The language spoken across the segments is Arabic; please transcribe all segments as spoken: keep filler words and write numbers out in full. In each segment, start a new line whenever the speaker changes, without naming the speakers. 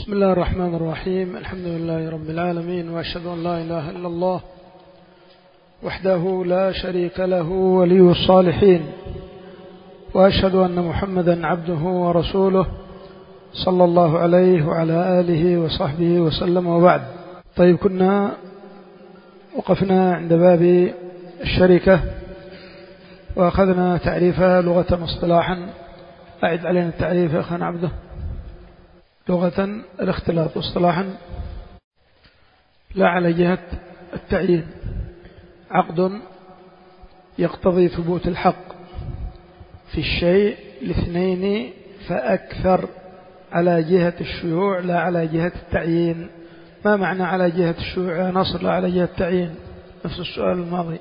بسم الله الرحمن الرحيم. الحمد لله رب العالمين، وأشهد أن لا إله إلا الله وحده لا شريك له ولي الصالحين، وأشهد أن محمدا عبده ورسوله صلى الله عليه وعلى آله وصحبه وسلم، وبعد. طيب، كنا وقفنا عند باب الشركة وأخذنا تعريفها لغة واصطلاحا. أعد علينا التعريف يا أخوان عبده. لغة الاختلاط، واصطلاحا لا على جهة التعيين، عقد يقتضي ثبوت الحق في الشيء لاثنين فأكثر على جهة الشيوع لا على جهة التعيين. ما معنى على جهة الشيوع يا نصر لا على جهة التعيين؟ نفس السؤال الماضي.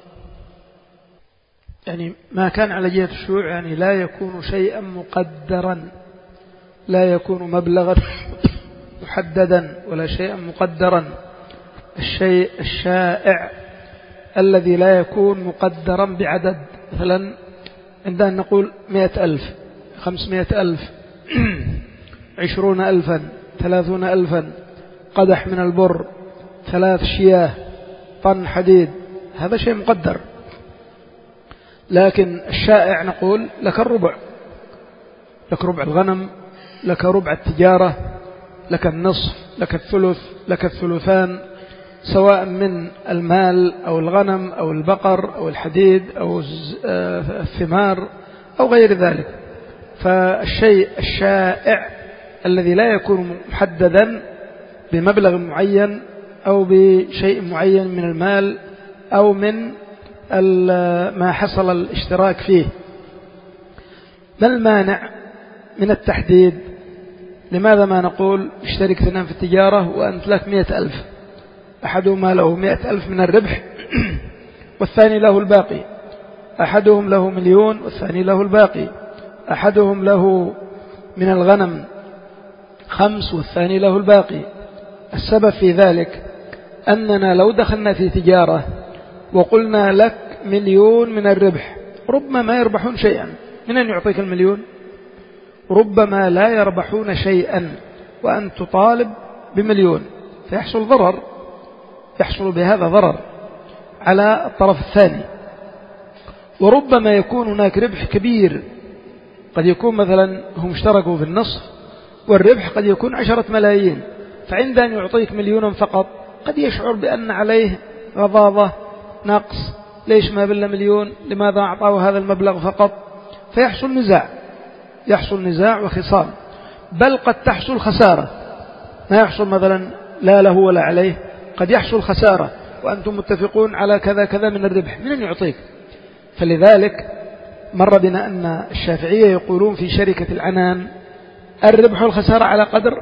يعني ما كان على جهة الشيوع يعني لا يكون شيئا مقدرا، لا يكون مبلغا محددا ولا شيئا مقدرا. الشيء الشائع الذي لا يكون مقدرا بعدد، مثلا عندنا نقول مئة ألف، خمسمائة ألف، عشرون ألفا، ثلاثون ألفا، قدح من البر، ثلاث شياه، طن حديد، هذا شيء مقدر. لكن الشائع نقول لك الربع، لك ربع الغنم، لك ربع التجارة، لك النصف، لك الثلث، لك الثلثان، سواء من المال أو الغنم أو البقر أو الحديد أو الثمار أو غير ذلك. فالشيء الشائع الذي لا يكون محددا بمبلغ معين أو بشيء معين من المال أو من ما حصل الاشتراك فيه. ما المانع من التحديد؟ لماذا ما نقول اشترك اثنان في التجارة وأنت لك مئة ألف، أحدهما له مئة ألف من الربح والثاني له الباقي، أحدهم له مليون والثاني له الباقي، أحدهم له من الغنم خمس والثاني له الباقي. السبب في ذلك أننا لو دخلنا في تجارة وقلنا لك مليون من الربح، ربما ما يربحون شيئا. من أن يعطيك المليون؟ ربما لا يربحون شيئا وأن تطالب بمليون، فيحصل ضرر، يحصل بهذا ضرر على الطرف الثاني. وربما يكون هناك ربح كبير، قد يكون مثلا هم اشتركوا في النصف والربح قد يكون عشرة ملايين، فعند أن يعطيك مليونا فقط قد يشعر بأن عليه غضاضة، نقص، ليش ما بلا مليون، لماذا أعطاه هذا المبلغ فقط؟ فيحصل نزاع، يحصل نزاع وخصام، بل قد تحصل خسارة. ما يحصل مثلا لا له ولا عليه، قد يحصل خسارة وأنتم متفقون على كذا كذا من الربح، من أن يعطيك؟ فلذلك مر بنا أن الشافعية يقولون في شركة العنان الربح والخسارة على قدر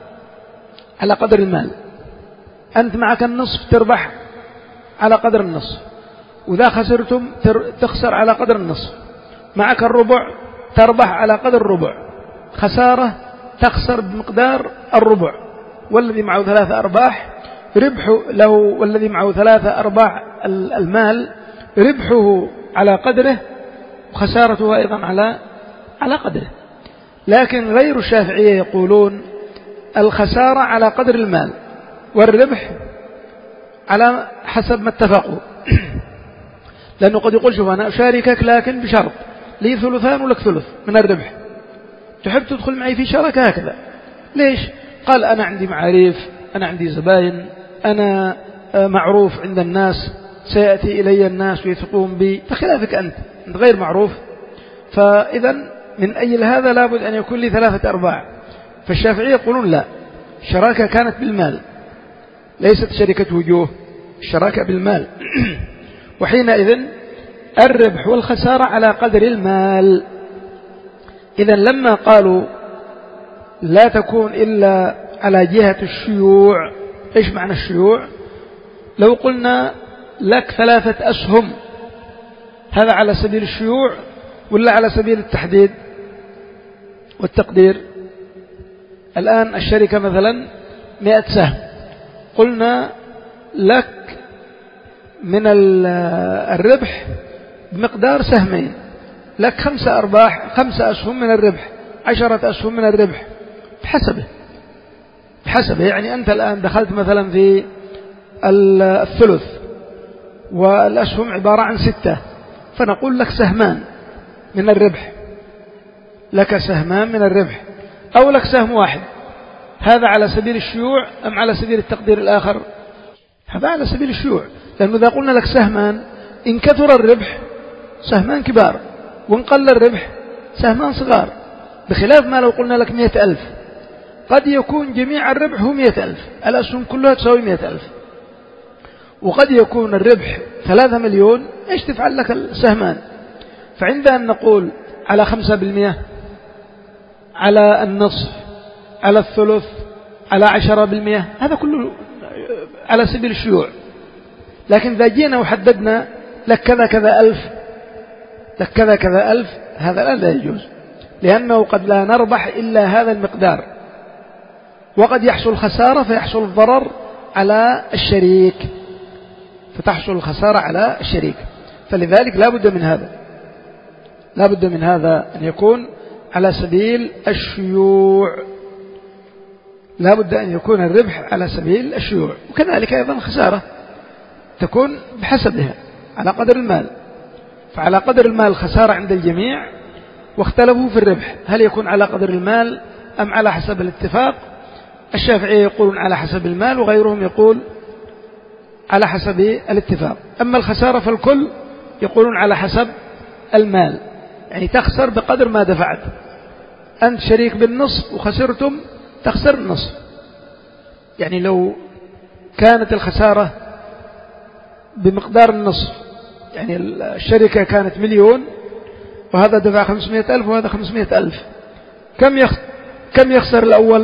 على قدر المال. أنت معك النصف تربح على قدر النصف، وإذا خسرتم تخسر على قدر النصف. معك الربع تربح على قدر الربع، خسارة تخسر بمقدار الربع. والذي معه ثلاثة أرباح ربحه له، والذي معه ثلاثة أرباع المال ربحه على قدره وخسارته أيضا على على قدره. لكن غير الشافعية يقولون الخسارة على قدر المال والربح على حسب ما اتفقوا. لأنه قد يقول شوف أنا أشاركك لكن بشرط لي ثلثان ولك ثلث من الربح، تحب تدخل معي في شركة هكذا؟ ليش؟ قال أنا عندي معاريف، أنا عندي زباين، أنا معروف عند الناس، سيأتي إلي الناس ويثقون بي، بخلافك أنت أنت غير معروف. فإذا من أجل هذا لابد أن يكون لي ثلاثة أرباع. فالشافعية يقولون لا، الشراكة كانت بالمال، ليست شركة وجوه، الشراكة بالمال. وحينئذ الربح والخسارة على قدر المال. إذن لما قالوا لا تكون إلا على جهة الشيوع، إيش معنى الشيوع؟ لو قلنا لك ثلاثة أسهم، هذا على سبيل الشيوع ولا على سبيل التحديد والتقدير؟ الآن الشركة مثلا مئة سهم، قلنا لك من الربح بمقدار سهمين، لك خمسة أرباح، خمسة أسهم من الربح، عشرة أسهم من الربح، بحسبه بحسب. يعني أنت الآن دخلت مثلا في الثلث والأسهم عبارة عن ستة، فنقول لك سهمان من الربح، لك سهمان من الربح أو لك سهم واحد. هذا على سبيل الشيوع أم على سبيل التقدير الآخر؟ هذا على سبيل الشيوع، لأنه إذا قلنا لك سهمان إن كثر الربح سهمان كبار، وإن قل الربح سهمان صغار، بخلاف ما لو قلنا لك مئة ألف، قد يكون جميع الربح هو مئة ألف، الأسهم كلها تساوي مئة ألف، وقد يكون الربح ثلاثة مليون، إيش تفعل لك السهمان؟ فعندنا نقول على خمسة بالمئة، على النصف، على الثلث، على عشرة بالمئة، هذا كله على سبيل الشيوع. لكن إذا جينا وحددنا لك كذا كذا ألف، لك كذا كذا ألف، هذا الآن لا يجوز، لأنه قد لا نربح إلا هذا المقدار، وقد يحصل خسارة فيحصل الضرر على الشريك، فتحصل الخسارة على الشريك. فلذلك لا بد من هذا، لا بد من هذا أن يكون على سبيل الشيوع، لا بد أن يكون الربح على سبيل الشيوع، وكذلك أيضا الخسارة تكون بحسبها على قدر المال. فعلى قدر المال خسارة عند الجميع، واختلفوا في الربح هل يكون على قدر المال أم على حسب الاتفاق. الشافعية يقولون على حسب المال، وغيرهم يقول على حسب الاتفاق. أما الخسارة فالكل يقولون على حسب المال، يعني تخسر بقدر ما دفعت. أنت شريك بالنصف وخسرتم تخسر النصف. يعني لو كانت الخسارة بمقدار النصف، يعني الشركة كانت مليون وهذا دفع خمسمائة ألف وهذا خمسمائة ألف، كم يخ... كم يخسر الأول؟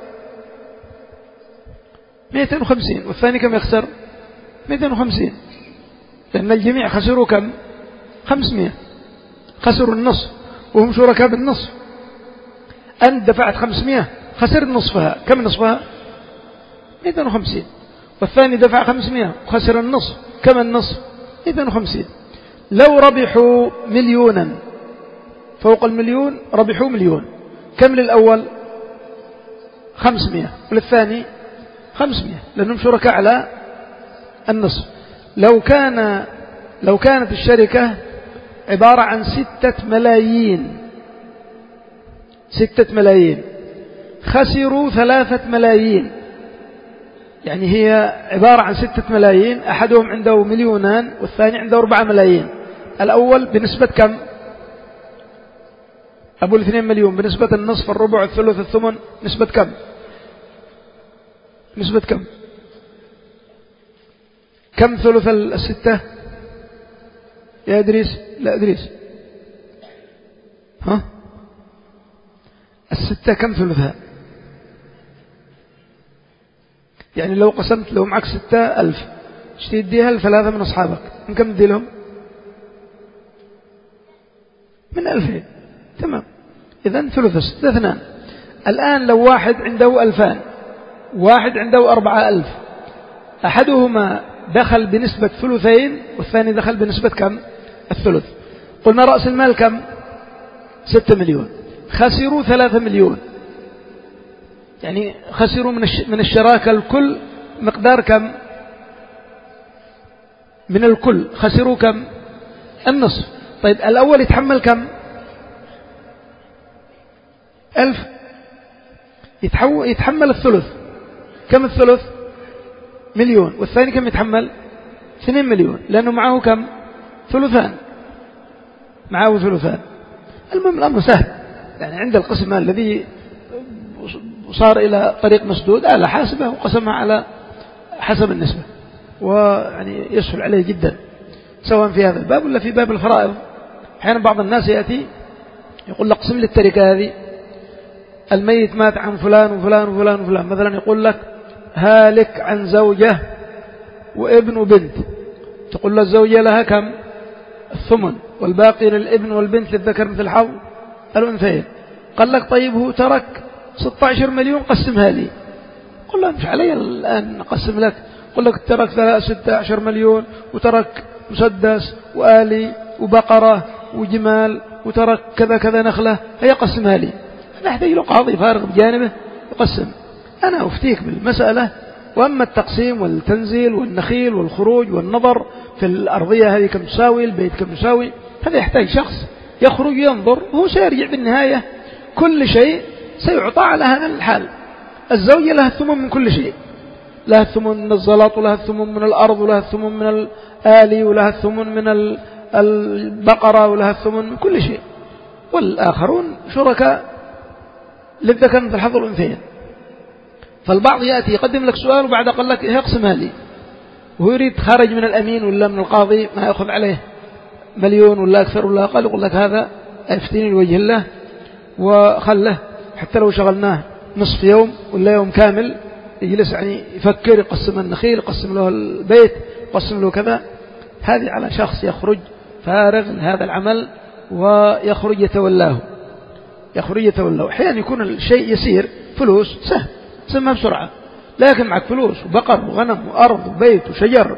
مئتين وخمسين، والثاني كم يخسر؟ مئتين وخمسين، لأن الجميع خسروا كم؟ خمسمائة، خسروا النصف وهم شركاء بالنصف. أنت دفعت خمسمائة خسر نصفها، كم نصفها؟ مئتين وخمسين، والثاني دفع خمسمائة وخسر النصف، كم النصف؟ مئتين وخمسين. لو ربحوا مليونا، فوق المليون ربحوا مليون، كم للأول؟ خمسمائة، وللثاني خمسمائة، لأنهم شركاء على النصف. لو كان لو كانت الشركة عبارة عن ستة ملايين، ستة ملايين خسروا ثلاثة ملايين، يعني هي عبارة عن ستة ملايين، أحدهم عنده مليونان والثاني عنده أربعة ملايين. الأول بنسبة كم؟ أبو الاثنين مليون بنسبة النصف الربع الثلث الثمن، نسبة كم؟ نسبة كم؟ كم ثلث الستة يا إدريس؟ لا إدريس، ها؟ الستة كم ثلثها؟ يعني لو قسمت، لو معك ستة ألف تديها لثلاثة من أصحابك، من كم تدي لهم؟ من ألفين، تمام. إذن ثلث ستة اثنان. الآن لو واحد عنده ألفان، واحد عنده أربعة ألف، أحدهما دخل بنسبة ثلثين والثاني دخل بنسبة كم؟ الثلث. قلنا رأس المال كم؟ ستة مليون، خسروا ثلاثة مليون، يعني خسروا من الشراكة الكل مقدار كم؟ من الكل خسروا كم؟ النصف. طيب الأول يتحمل كم؟ ألف، يتحمل الثلث، كم الثلث؟ مليون، والثاني كم يتحمل؟ اثنين مليون، لأنه معه كم؟ ثلثان، معه ثلثان. المهم الأمر سهل، يعني عند القسم الذي صار إلى طريق مسدود على حاسبه وقسمها على حسب النسبة، ويعني يسهل عليه جدا، سواء في هذا الباب ولا في باب الفرائض. أحيانا بعض الناس يأتي يقول لك قسم لي التركة هذه، الميت مات عن فلان وفلان وفلان وفلان، مثلا يقول لك هالك عن زوجة وابن وبنت، تقول له الزوجة لها كم؟ الثمن، والباقي للابن والبنت للذكر مثل حظ الأنثيين. قال لك طيب هو ترك ستة عشر مليون، قسمها لي. قل له مش علي الآن نقسم لك، قل لك ترك ستة عشر مليون وترك مسدس وآلي وبقرة وجمال وترك كذا كذا نخلة، هي قسمها لي. أنا أحتاج له قاضي فارغ بجانبه يقسم. أنا أفتيك بالمسألة، وأما التقسيم والتنزيل والنخيل والخروج والنظر في الأرضية هذه كم تساوي، البيت كم تساوي، هذا يحتاج شخص يخرج ينظر، وهو سيرجع بالنهاية كل شيء سيعطى على هذا الحال. الزوجة لها الثمن من كل شيء، لها الثمن من الزلط، ولها الثمن من الأرض، ولها الثمن من الآلي، ولها الثمن من البقرة، ولها الثمن من كل شيء. والآخرون شركاء للذكر مثل حظ الأنثيين. فالبعض يأتي يقدم لك سؤال وبعد قال لك يقسمها لي، وهو يريد خارج من الأمين ولا من القاضي ما يأخذ عليه مليون ولا أكثر ولا أقل، يقول لك هذا افتني لوجه الله وخله، حتى لو شغلناه نصف يوم ولا يوم كامل يجلس يعني يفكر، يقسم النخيل، يقسم له البيت، يقسم له كذا. هذه على شخص يخرج فارغ هذا العمل ويخرج يتولاه، يخرج يتولاه. أحيانا يكون الشيء يسير، فلوس سهل تسمى بسرعة، لكن معك فلوس وبقر وغنم وأرض وبيت وشجر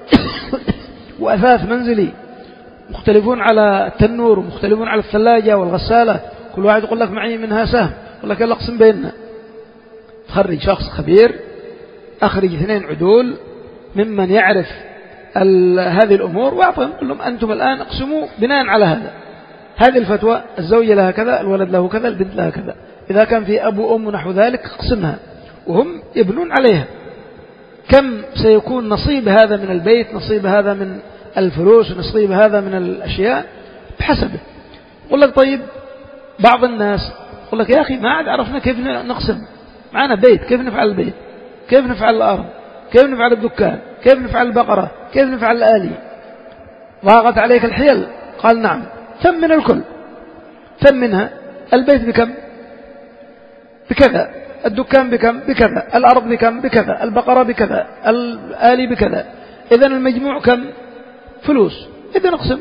وأثاث منزلي، مختلفون على التنور ومختلفون على الثلاجة والغسالة، كل واحد يقول لك معي منها سهم، يقول لك يلا اقسم بيننا. خرج شخص خبير، أخرج اثنين عدول ممن يعرف هذه الأمور وأعطهم، قل لهم أنتم الآن اقسموا بناء على هذا، هذه الفتوى، الزوجة لها كذا، الولد له كذا، البنت لها كذا، إذا كان في أب وأم ونحو ذلك اقسمها، وهم يبنون عليها. كم سيكون نصيب هذا من البيت، نصيب هذا من الفلوس، نصيب هذا من الأشياء بحسبه. يقول لك طيب بعض الناس يقول لك يا أخي ما عاد عرفنا كيف نقسم، معنا بيت كيف نفعل البيت، كيف نفعل الأرض، كيف نفعل الدكان، كيف نفعل البقرة، كيف نفعل الآلي. ضاقت عليك الحيل؟ قال نعم، ثمن الكل، ثمنها. البيت بكم؟ بكذا، الدكان بكم؟ بكذا، الأرض بكم؟ بكذا، البقرة بكذا، الآلي بكذا، إذن المجموع كم؟ فلوس، إذن نقسم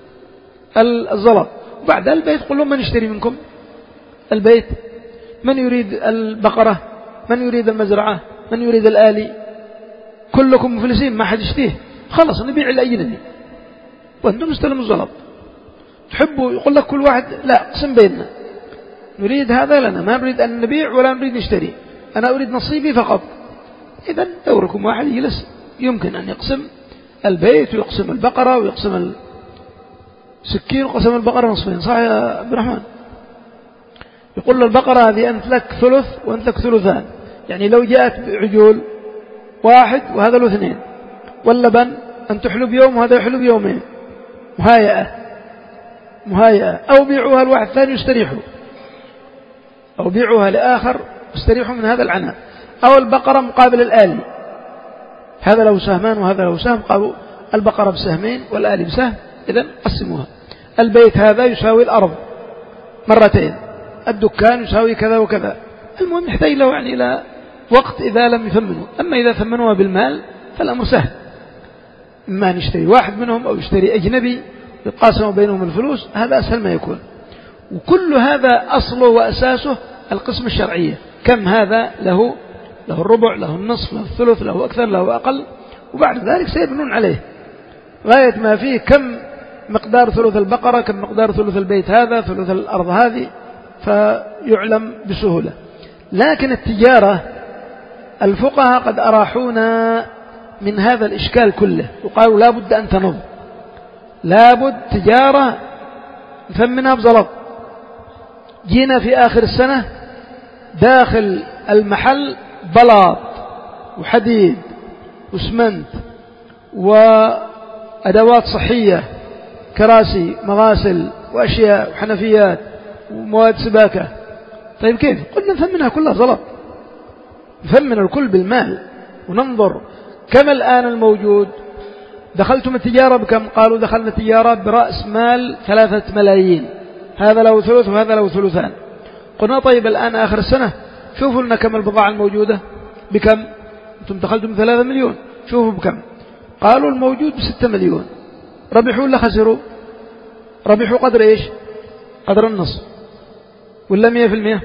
الزلط. وبعد البيت قل لهم من يشتري منكم البيت، من يريد البقرة، من يريد المزرعة، من يريد الآلي، كلكم مفلسين ما حد يشتيه، خلص نبيع الأجنبي وأنتم نستلم الزلط. تحبوا يقول لك كل واحد لا اقسم بيننا، نريد هذا لنا، ما نريد أن نبيع ولا نريد نشتري، أنا أريد نصيبي فقط. إذن دوركم واحد يجلس يمكن أن يقسم البيت ويقسم البقرة ويقسم السكين، وقسم البقرة نصفين، صح يا عبد الرحمن؟ يقول له البقرة هذه أنت لك ثلث وأنت لك ثلثان، يعني لو جاءت عجول واحد وهذا له اثنين، واللبن أن تحلو بيوم وهذا يحلو بيومين، مهايئة مهايئة، أو بيعوها الواحد ثاني يستريحوا، أو بيعوها لآخر يستريحوا من هذا العناء، أو البقرة مقابل الآلي، هذا له سهمان وهذا له سهم، قالوا البقرة بسهمين والآلي بسهم، إذن قسموها. البيت هذا يساوي الأرض مرتين، الدكان يساوي كذا وكذا. المهم يحتاج له يعني إلى وقت إذا لم يثمنوا، أما إذا ثمنوها بالمال فالأمر سهل، إما نشتري واحد منهم أو يشتري أجنبي يقاسموا بينهم الفلوس، هذا أسهل ما يكون. وكل هذا أصله وأساسه القسم الشرعية، كم هذا له له الربع، له النصف، له الثلث، له أكثر، له أقل، وبعد ذلك سيبنون عليه غاية ما فيه، كم مقدار ثلث البقرة، كم مقدار ثلث البيت هذا، ثلث الأرض هذه، فيعلم بسهولة. لكن التجارة الفقهاء قد أراحونا من هذا الإشكال كله، وقالوا لا بد أن تنظ، لا بد تجارة نثمنها بزلط. جينا في آخر السنة داخل المحل بلاط وحديد وسمنت وأدوات صحية، كراسي، مغاسل وأشياء وحنفيات ومواد سباكة. طيب كيف؟ قلنا نثمنها كلها زلط، نثمن الكل بالمال وننظر كم الآن الموجود. دخلتم التجارة بكم؟ قالوا دخلنا التجارة برأس مال ثلاثة ملايين، هذا له ثلث وهذا له ثلثان. قلنا طيب الآن آخر السنة شوفوا لنا كم البضاعة الموجودة بكم، أنتم دخلتم ثلاثة مليون، شوفوا بكم. قالوا الموجود بستة مليون. ربحوا ولا خسروا؟ ربحوا قدر إيش؟ قدر النصف ولا مئة في المئة؟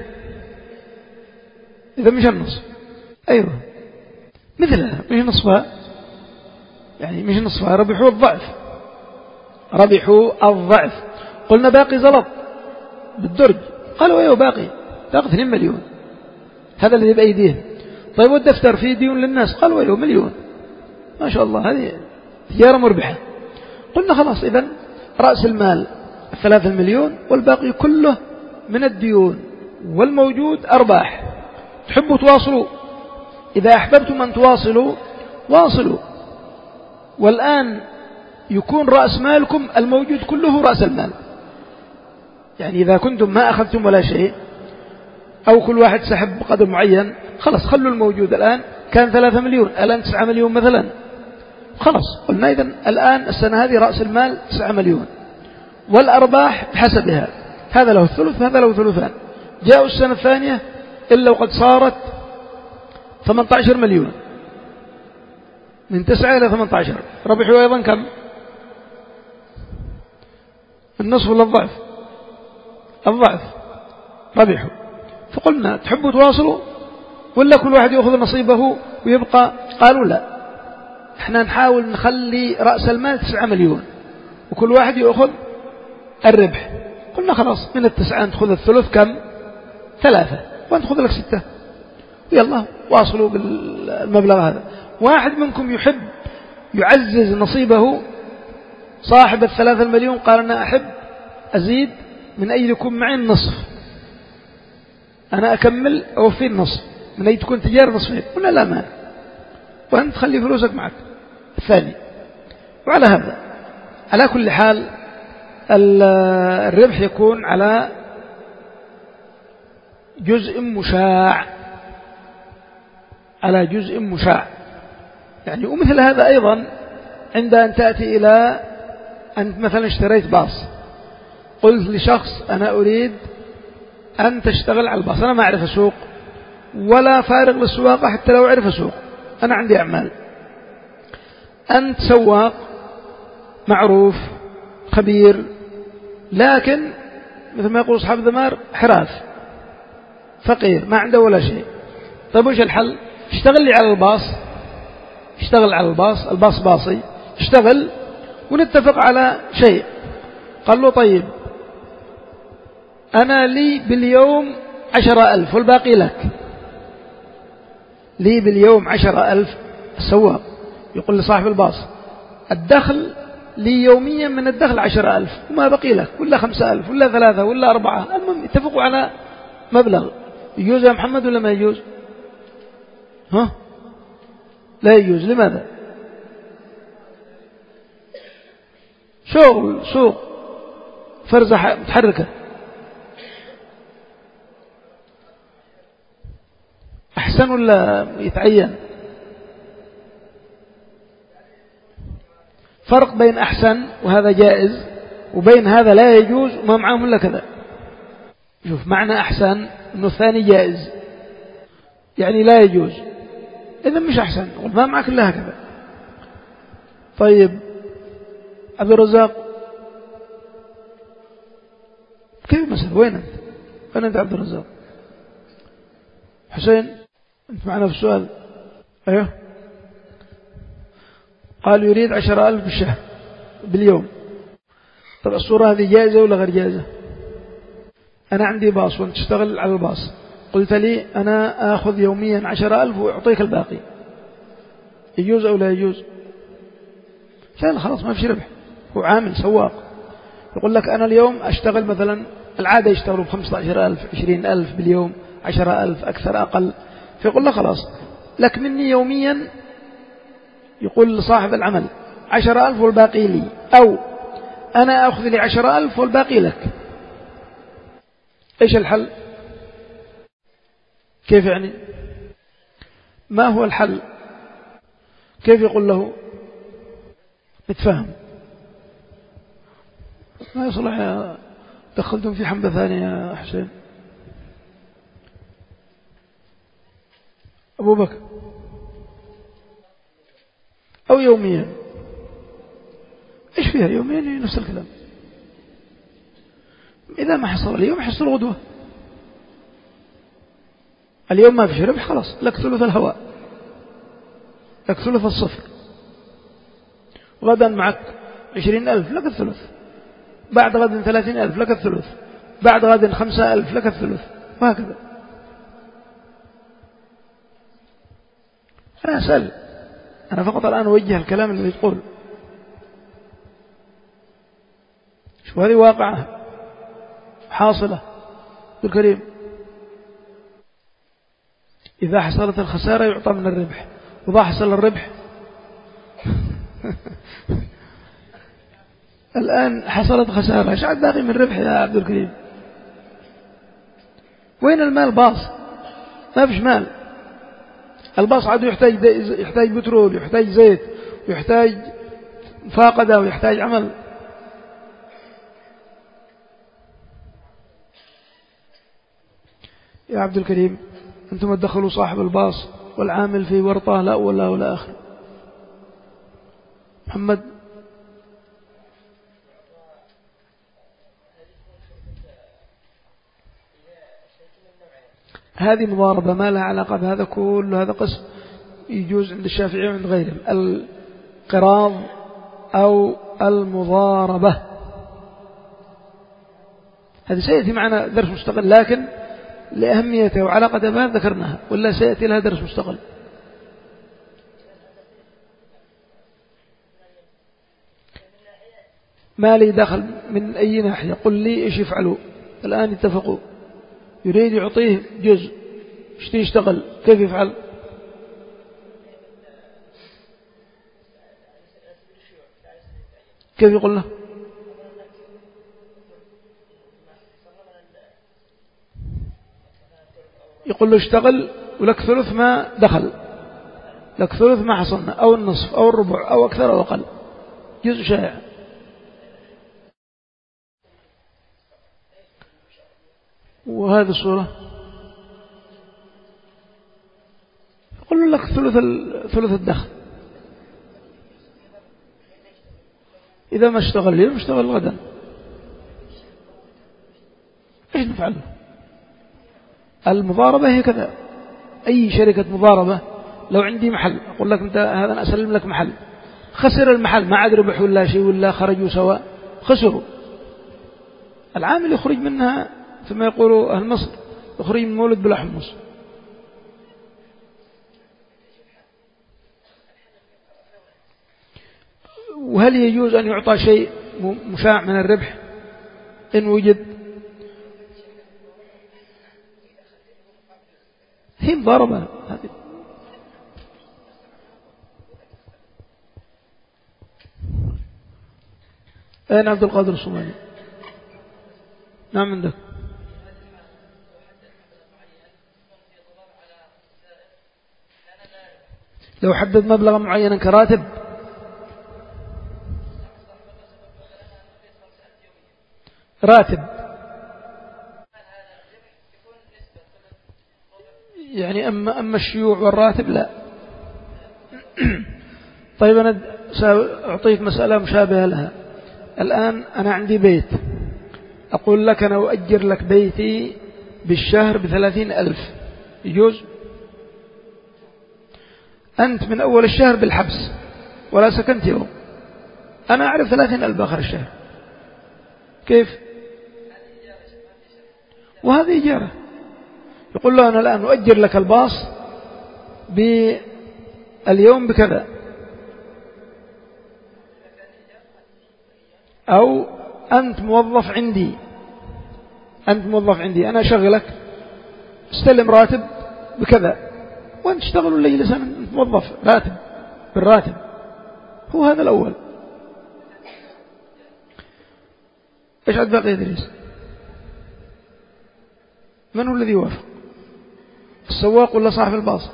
إذا مش النصف، أيوة مثلها مش نصفها، يعني مش نصفها، ربحوا الضعف، ربحوا الضعف. قلنا باقي زلط بالدرج، قالوا أيوة باقي باقي اثنين مليون، هذا الذي بأيديهم. طيب والدفتر فيه ديون للناس؟ قال ويله مليون، ما شاء الله هذه تجارة مربحة. قلنا خلاص إذن رأس المال ثلاثة مليون والباقي كله من الديون والموجود أرباح. تحبوا تواصلوا، إذا أحببتم أن تواصلوا واصلوا، والآن يكون رأس مالكم الموجود كله رأس المال. يعني إذا كنتم ما أخذتم ولا شيء أو كل واحد سحب بقدر معين، خلاص خلوا الموجود الآن كان ثلاثة مليون الآن تسعة مليون مثلا، خلاص قلنا إذن الآن السنة هذه رأس المال تسعة مليون والأرباح بحسبها، هذا له الثلث هذا له ثلثان. جاءوا السنة الثانية إلا وقد صارت ثمانية عشر مليون، من تسعة إلى ثمانية عشر، ربحوا أيضا كم؟ النصف ولا الضعف؟ الضعف، ربحوا. فقلنا تحبوا تواصلوا ولا كل واحد يأخذ نصيبه ويبقى؟ قالوا لا، احنا نحاول نخلي رأس المال تسعة مليون وكل واحد يأخذ الربح. قلنا خلاص من التسعة تأخذ الثلث كم؟ ثلاثة، وأنت تأخذ لك ستة، يلا واصلوا بالمبلغ هذا. واحد منكم يحب يعزز نصيبه صاحب الثلاثة المليون، قال أنا أحب أزيد من أجل يكون معي النصف، أنا أكمل أوفي النصف من أجل تكون تجارة نصفين. قلنا لا مانع، وأنت تخلي فلوسك معك الثاني. وعلى هذا على كل حال الربح يكون على جزء مشاع، على جزء مشاع يعني. ومثل هذا أيضا عند أن تأتي إلى أنت مثلا اشتريت باص، قلت لشخص أنا أريد أن تشتغل على الباص، أنا ما أعرف أسوق ولا فارغ للسواقة حتى لو أعرف أسوق، أنا عندي أعمال، أنت سواق معروف خبير، لكن مثل ما يقول أصحاب الذمار حراث فقير ما عنده ولا شيء. طيب وش الحل؟ اشتغل لي على الباص، اشتغل على الباص، الباص باصي، اشتغل ونتفق على شيء. قال له طيب أنا لي باليوم عشرة ألف والباقي لك، لي باليوم عشرة ألف. السواق يقول لصاحب الباص الدخل لي يوميا من الدخل عشرة ألف وما بقي لك، ولا خمسة ألف ولا ثلاثة ولا أربعة، المهم اتفقوا على مبلغ. يجوز يا محمد ولا ما يجوز؟ ها؟ لا يجوز. لماذا؟ شغل سوق فرزة متحركة، أحسن ولا يتعين؟ فرق بين أحسن وهذا جائز وبين هذا لا يجوز وما معهم إلا كذا. شوف معنى أحسن أنه الثاني جائز يعني لا يجوز، إذا مش أحسن وما معك إلا هكذا. طيب عبد الرزاق كيف مثلا؟ وين أنت؟ وين أنت عبد الرزاق؟ حسين أنت معنا في السؤال؟ أيوه. قال يريد عشر ألف بالشهر باليوم. طب الصورة هذه جائزة ولا غير جائزة؟ أنا عندي باص وأنت تشتغل على الباص، قلت لي أنا أخذ يوميا عشر ألف وأعطيك الباقي، يجوز أو لا يجوز؟ لا خلاص ما في ربح، هو عامل سواق يقول لك أنا اليوم أشتغل مثلا، العادة يشتغلوا بخمسة عشر ألف عشرين ألف باليوم، عشر ألف أكثر أقل، فيقول له خلاص لك مني يوميا، يقول لصاحب العمل عشر ألف والباقي لي، أو أنا أخذ لي عشر ألف والباقي لك. إيش الحل؟ كيف يعني؟ ما هو الحل؟ كيف يقول له نتفاهم؟ ما يصلح يا دخلتم في حمبة ثانية يا حسين. أبو بكر أو يوميا، إيش فيها يوميا؟ نفس الكلام. إذا ما حصل اليوم حصل غدوة، اليوم ما في ربح خلاص لك ثلث الهواء، لك ثلث الصفر. غدا معك عشرين ألف لك الثلث، بعد غد ثلاثين ألف لك الثلث، بعد غد خمسة ألف لك الثلث، وهكذا. أنا أسأل، أنا فقط الآن أوجه الكلام الذي يقول. شو هذه واقعة حاصلة عبد الكريم. إذا حصلت الخسارة يعطى من الربح، وإذا حصل الربح الآن حصلت خسارة، ايش عاد باقي من ربح يا عبد الكريم؟ وين المال؟ باص ما فيش مال. الباص عاد يحتاج يحتاج بترول، يحتاج زيت، ويحتاج فاقدة، ويحتاج عمل. يا عبد الكريم أنتم تدخلوا صاحب الباص والعامل في ورطة لا ولا ولا آخر. محمد هذه مضاربة ما لها علاقة بهذا كله، هذا قسم يجوز عند الشافعي وعند غيرهم، القراض أو المضاربة. هذا سيأتي معنا درس مستقل، لكن لأهميته وعلاقة بها ذكرناها، ولا سيأتي لها درس مستقل. ما لي دخل من أي ناحية، قل لي إيش يفعلوا. الآن اتفقوا، يريد يعطيه جزء، ايش يشتغل، كيف يفعل؟ كيف يقول له؟ يقول له اشتغل ولك ثلث ما دخل، لك ثلث ما حصلنا، أو النصف أو الربع أو أكثر أو أقل، جزء شائع. وهذه الصورة يقول لك ثلث ثلث الدخل، إذا ما اشتغل اليوم اشتغل غدا. ايش نفعل؟ المضاربة هي كذا. أي شركة مضاربة، لو عندي محل أقول لك أنت هذا أنا أسلم لك محل، خسر المحل ما عاد ربح ولا شيء ولا خرجوا سواء، خسروا، العامل يخرج منها ثم يقولوا أهل مصر يخرج من مولد بلا حمص. وهل يجوز أن يعطى شيء مشاع من الربح إن وجد؟ هي مضاربة هذه. أين عبد القادر الصومالي؟ نعم عندك. لو حدد مبلغا معينا كراتب، راتب يعني أما, أما الشيوع والراتب لا. طيب أنا سأعطيك مسألة مشابهة لها. الآن أنا عندي بيت، أقول لك أنا أؤجر لك بيتي بالشهر بثلاثين ألف، يجوز؟ أنت من أول الشهر بالحبس ولا سكنت يوم، أنا أعرف ثلاثين ألف آخر الشهر، كيف؟ وهذه إجارة. يقول له أنا الآن أؤجر لك الباص باليوم بكذا، أو أنت موظف عندي، أنت موظف عندي أنا أشغلك، استلم راتب بكذا، وأنت تشتغل الليل سنة، أنت موظف راتب بالراتب. هو هذا الأول. إيش عاد باقي إدريس؟ من هو الذي يوافق؟ السواق ولا صاحب الباص؟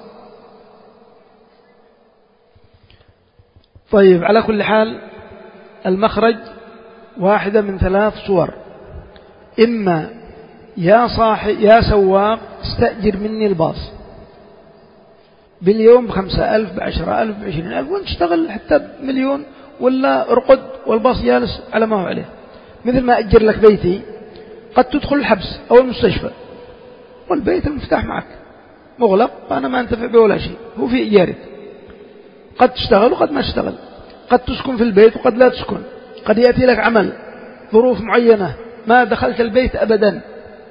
طيب على كل حال المخرج واحدة من ثلاث صور. إما يا صاحب يا سواق استأجر مني الباص باليوم بخمسة ألف بعشرة ألف بعشرين ألف، وانت تشتغل حتى بمليون، ولا ارقد والباص جالس على ما هو عليه. مثل ما أجر لك بيتي، قد تدخل الحبس أو المستشفى والبيت المفتاح معك مغلق، فأنا ما أنتفع به ولا شيء، هو في إيجارك. قد تشتغل وقد ما تشتغل، قد تسكن في البيت وقد لا تسكن، قد يأتي لك عمل ظروف معينة ما دخلت البيت أبدا،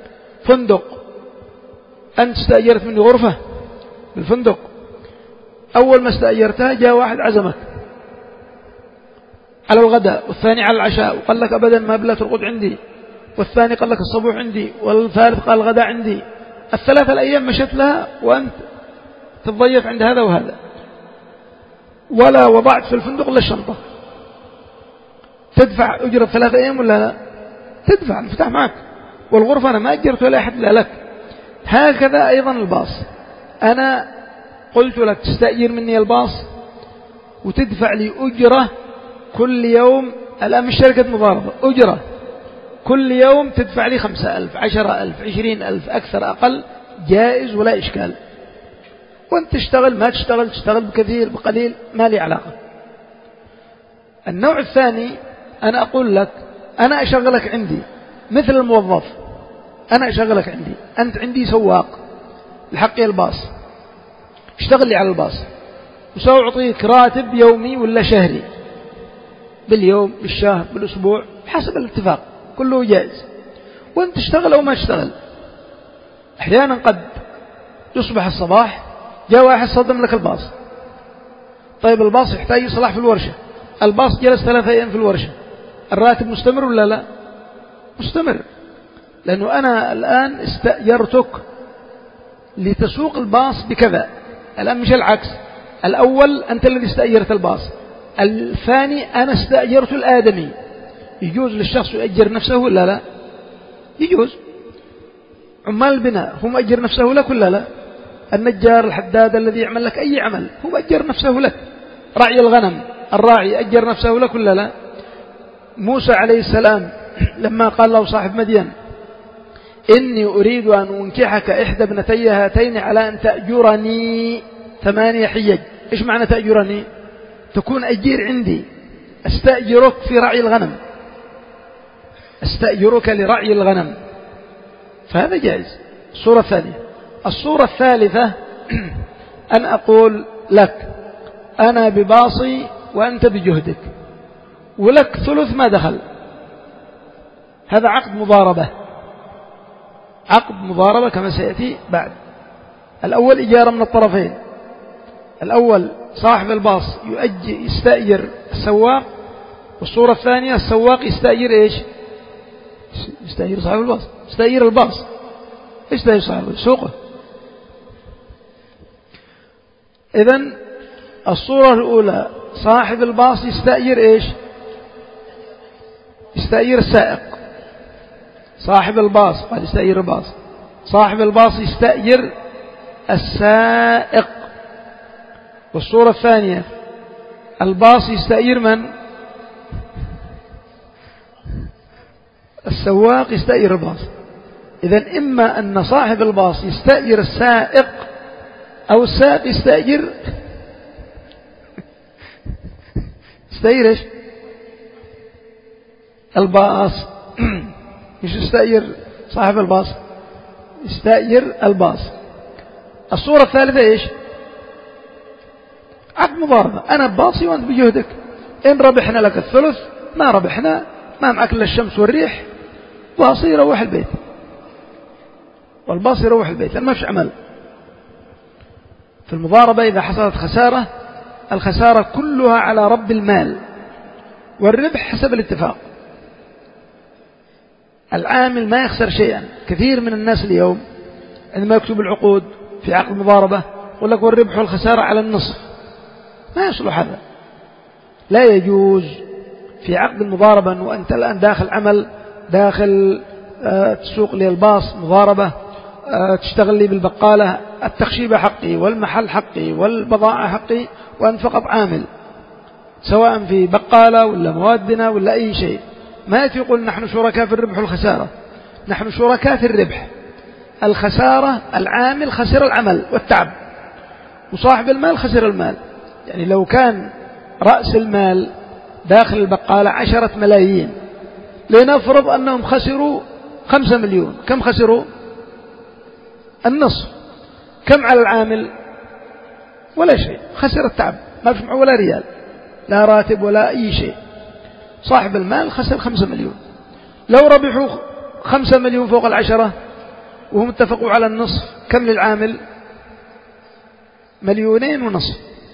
فندق، أنت استأجرت مني غرفة بالفندق، أول ما استأجرتها جاء واحد عزمك على الغداء، والثاني على العشاء، وقال لك أبدا ما بلا ترقد عندي، والثاني قال لك الصبوح عندي، والثالث قال الغداء عندي. الثلاثة الأيام مشت لها وأنت تتضيف عند هذا وهذا، ولا وضعت في الفندق إلا الشنطة. تدفع أجرة ثلاثة أيام ولا لا؟ تدفع، انفتح معك، والغرفة أنا ما أجرت ولا أحد لا لك. هكذا أيضا الباص، أنا قلت لك تستأجر مني الباص وتدفع لي أجرة كل يوم. الآن مش شركة مضاربة، أجرة كل يوم تدفع لي خمسة ألف، عشرة ألف، عشرين ألف، أكثر أقل جائز ولا إشكال. وانت تشتغل ما تشتغل، تشتغل بكثير بقليل، ما لي علاقة. النوع الثاني أنا أقول لك أنا أشغلك عندي مثل الموظف، أنا أشغلك عندي، أنت عندي سواق لحقي الباص، اشتغل لي على الباص، وسأعطيك راتب يومي ولا شهري، باليوم بالشهر بالأسبوع حسب الاتفاق، كله جائز. وانت تشتغل أو ما تشتغل. أحيانا قد يصبح الصباح جاء واحد صدم لك الباص، طيب الباص يحتاج يصلح في الورشة، الباص جلس ثلاثة أيام في الورشة، الراتب مستمر ولا لا؟ مستمر، لأنه أنا الآن استأجرتك لتسوق الباص بكذا. الآن مش العكس، الأول أنت الذي استأجرت الباص، الثاني أنا استأجرت الآدمي. يجوز للشخص يؤجر نفسه ولا لا؟ يجوز. عمال البناء هم أجر نفسه لك ولا لا؟ النجار الحداد الذي يعمل لك أي عمل هو أجر نفسه لك. راعي الغنم الراعي أجر نفسه لك ولا لا؟ موسى عليه السلام لما قال له صاحب مدين إني أريد أن أنكحك إحدى ابنتي هاتين على أن تأجرني ثمانية حجج. إيش معنى تأجرني؟ تكون أجير عندي، أستأجرك في رعي الغنم، أستأجرك لرعي الغنم، فهذا جائز. الصورة الثانية. الصورة الثالثة أن أقول لك أنا بباصي وأنت بجهدك، ولك ثلث ما دخل، هذا عقد مضاربة، عقد مضاربة كما سيأتي بعد. الأول إجارة من الطرفين، الأول صاحب الباص يؤجر يستأجر السواق، والصورة الثانية السواق يستأجر إيش؟ يستأجر صاحب الباص، يستأجر الباص، يستأجر صاحب الباص سوقه. إذن الصورة الأولى صاحب الباص يستأجر إيش؟ يستأجر السائق. صاحب الباص قال يستأجر الباص، صاحب الباص يستأجر السائق. والصورة الثانية الباص يستأجر من؟ السواق يستأجر الباص. إذن إما أن صاحب الباص يستأجر السائق أو السائق يستأجر يستأجر إيش؟ الباص. مش يستأجر صاحب الباص، يستأجر الباص. الصورة الثالثة إيش؟ عقد مضاربة، أنا بباصي وأنت بجهدك، إن ربحنا لك الثلث، ما ربحنا ما معك إلا الشمس والريح، باصي يروح البيت، والباص يروح البيت، ما فيش عمل. في المضاربة إذا حصلت خسارة، الخسارة كلها على رب المال، والربح حسب الاتفاق. العامل ما يخسر شيئا. كثير من الناس اليوم عندما يكتب العقود في عقد مضاربة يقول لك والربح والخسارة على النصف، ما يصلح هذا، لا يجوز في عقد المضاربة. وأنت الآن داخل عمل، داخل تسوق لي الباص مضاربة، تشتغل لي بالبقالة، التخشيبة حقي والمحل حقي والبضاعة حقي، وأنت فقط عامل، سواء في بقالة ولا موادنا ولا أي شيء. ما يقول نحن شركاء في الربح والخسارة، نحن شركاء في الربح. الخسارة العامل خسر العمل والتعب، وصاحب المال خسر المال. يعني لو كان رأس المال داخل البقالة عشرة ملايين، لنفرض أنهم خسروا خمسة مليون، كم خسروا؟ النصف. كم على العامل؟ ولا شيء، خسر التعب، ما في معه ولا ريال، لا راتب ولا أي شيء. صاحب المال خسر خمسة مليون. لو ربحوا خمسة مليون فوق العشرة وهم اتفقوا على النصف، كم للعامل؟ مليونين ونصف.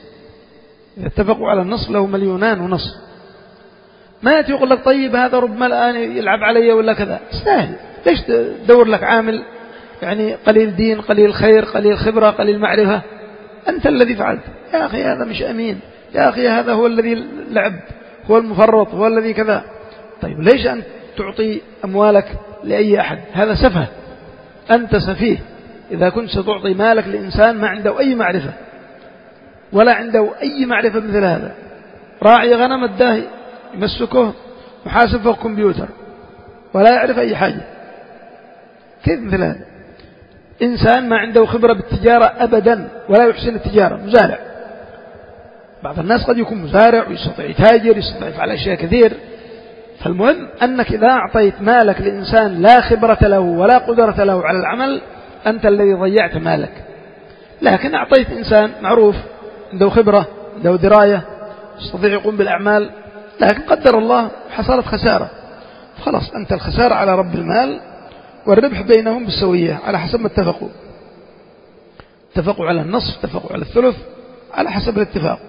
إذا اتفقوا على النصف له مليونان ونصف. ما يأتي يقول لك طيب هذا ربما الآن يلعب علي ولا كذا، استاهل. ليش تدور لك عامل يعني قليل دين قليل خير قليل خبرة قليل معرفة؟ أنت الذي فعلت. يا أخي هذا مش أمين، يا أخي هذا هو الذي لعب، هو المفرط، هو الذي كذا. طيب ليش أنت تعطي أموالك لأي أحد؟ هذا سفه، أنت سفيه إذا كنت ستعطي مالك لإنسان ما عنده أي معرفة ولا عنده أي معرفة مثل هذا. راعي غنم الداهي يمسكه محاسب فوق كمبيوتر ولا يعرف أي حاجة، كيف مثل هذا؟ إنسان ما عنده خبرة بالتجارة أبدا ولا يحسن التجارة، مزارع. بعض الناس قد يكون مزارع ويستطيع يتاجر يستطيع يفعل أشياء كثير. فالمهم أنك إذا أعطيت مالك لإنسان لا خبرة له ولا قدرة له على العمل أنت الذي ضيعت مالك. لكن أعطيت إنسان معروف عنده خبرة عنده دراية يستطيع يقوم بالأعمال، لكن قدر الله حصلت خسارة، خلاص أنت الخسارة على رب المال والربح بينهم بالسوية على حسب ما اتفقوا. اتفقوا على النصف، اتفقوا على الثلث، على حسب الاتفاق.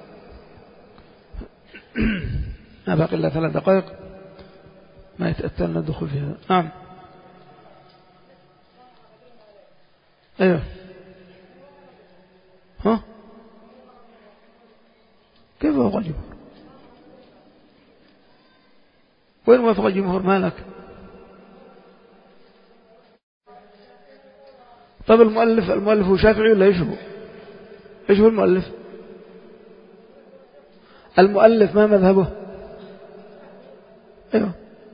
ما باقي إلا ثلاث دقائق ما يتأتلنا الدخول فيها. نعم. أيوه. ها كيف وافق الجمهور؟ وين وافق الجمهور مالك؟ طب المؤلف المؤلف هو شافعي ولا ايش هو؟ ايش هو المؤلف؟ المؤلف ما مذهبه؟ ايوه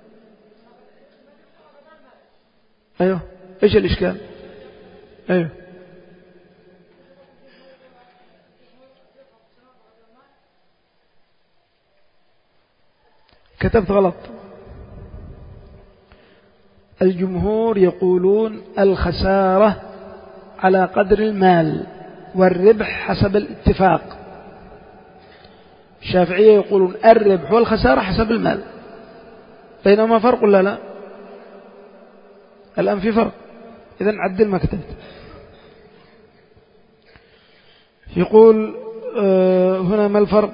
ايوه ايش الاشكال؟ ايوه كتبت غلط. الجمهور يقولون الخسارة على قدر المال والربح حسب الاتفاق. الشافعية يقولون الربح والخسارة حسب المال، بينما فرق ولا لا؟ الآن في فرق، إذن عدل ما كتبت. يقول آه هنا ما الفرق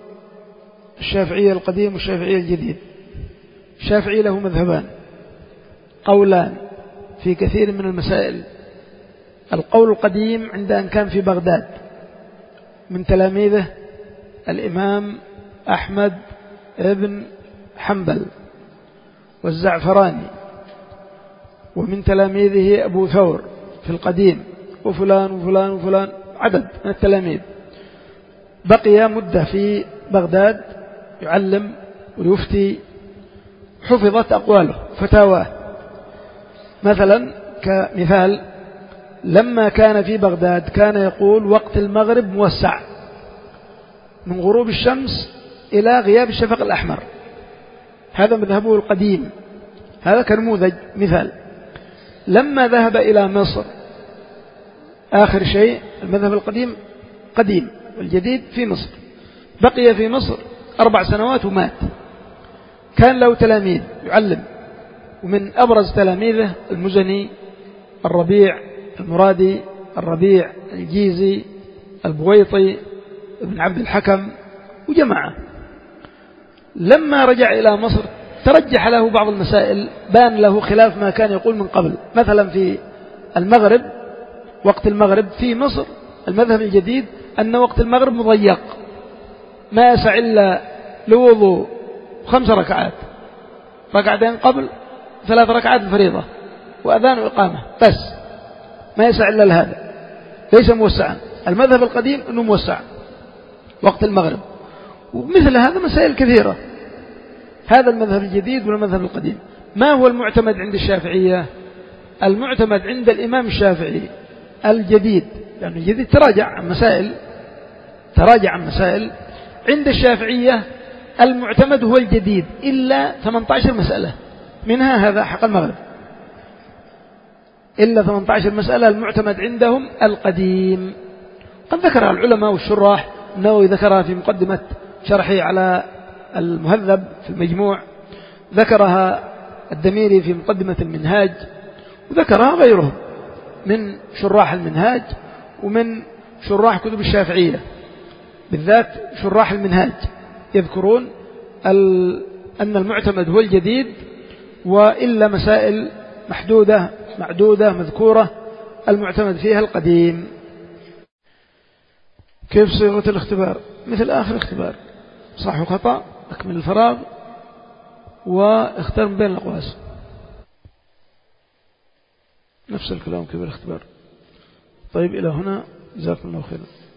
الشافعية القديم والشافعية الجديد؟ الشافعي له مذهبان، قولان في كثير من المسائل. القول القديم عند أن كان في بغداد من تلاميذه الإمام أحمد بن حنبل والزعفراني، ومن تلاميذه أبو ثور في القديم، وفلان وفلان وفلان، عدد من التلاميذ. بقي مدة في بغداد يعلم ويفتي، حفظت أقواله فتاواه. مثلا كمثال لما كان في بغداد كان يقول وقت المغرب موسع من غروب الشمس إلى غياب الشفق الأحمر، هذا مذهبه القديم، هذا كنموذج مثال. لما ذهب إلى مصر آخر شيء المذهب القديم قديم والجديد في مصر، بقي في مصر أربع سنوات ومات. كان له تلاميذ يعلم، ومن أبرز تلاميذه المزني، الربيع المرادي، الربيع الجيزي، البويطي، ابن عبد الحكم وجماعة. لما رجع إلى مصر ترجح له بعض المسائل، بان له خلاف ما كان يقول من قبل. مثلا في المغرب، وقت المغرب في مصر المذهب الجديد أن وقت المغرب مضيق، ما يسع إلا لوضوء خمس ركعات، ركعتين قبل، ثلاث ركعات الفريضة، وأذان وإقامة، بس ما يسع إلا لهذا، ليس موسعا. المذهب القديم أنه موسع وقت المغرب. ومثل هذا مسائل كثيرة. هذا المذهب الجديد والمذهب القديم. ما هو المعتمد عند الشافعية؟ المعتمد عند الإمام الشافعي الجديد، لأنه يعني الجديد تراجع عن مسائل تراجع عن مسائل عند الشافعية المعتمد هو الجديد إلا ثمانية عشر مسألة، منها هذا حق المغرب، إلا ثمانية عشر مسألة المعتمد عندهم القديم. قد ذكرها العلماء والشراح، النووي ذكرها في مقدمة شرحه على المهذب في المجموع، ذكرها الدميري في مقدمة المنهاج، وذكرها غيرهم من شراح المنهاج ومن شراح كتب الشافعية. بالذات شراح المنهاج يذكرون أن المعتمد هو الجديد، وإلا مسائل محدودة معدودة مذكورة المعتمد فيها القديم. كيف صيغة الاختبار؟ مثل آخر اختبار، صح وخطأ، أكمل الفراغ واختار من بين الأقواس، نفس الكلام كيف الاختبار. طيب إلى هنا، جزاكم الله خيرا.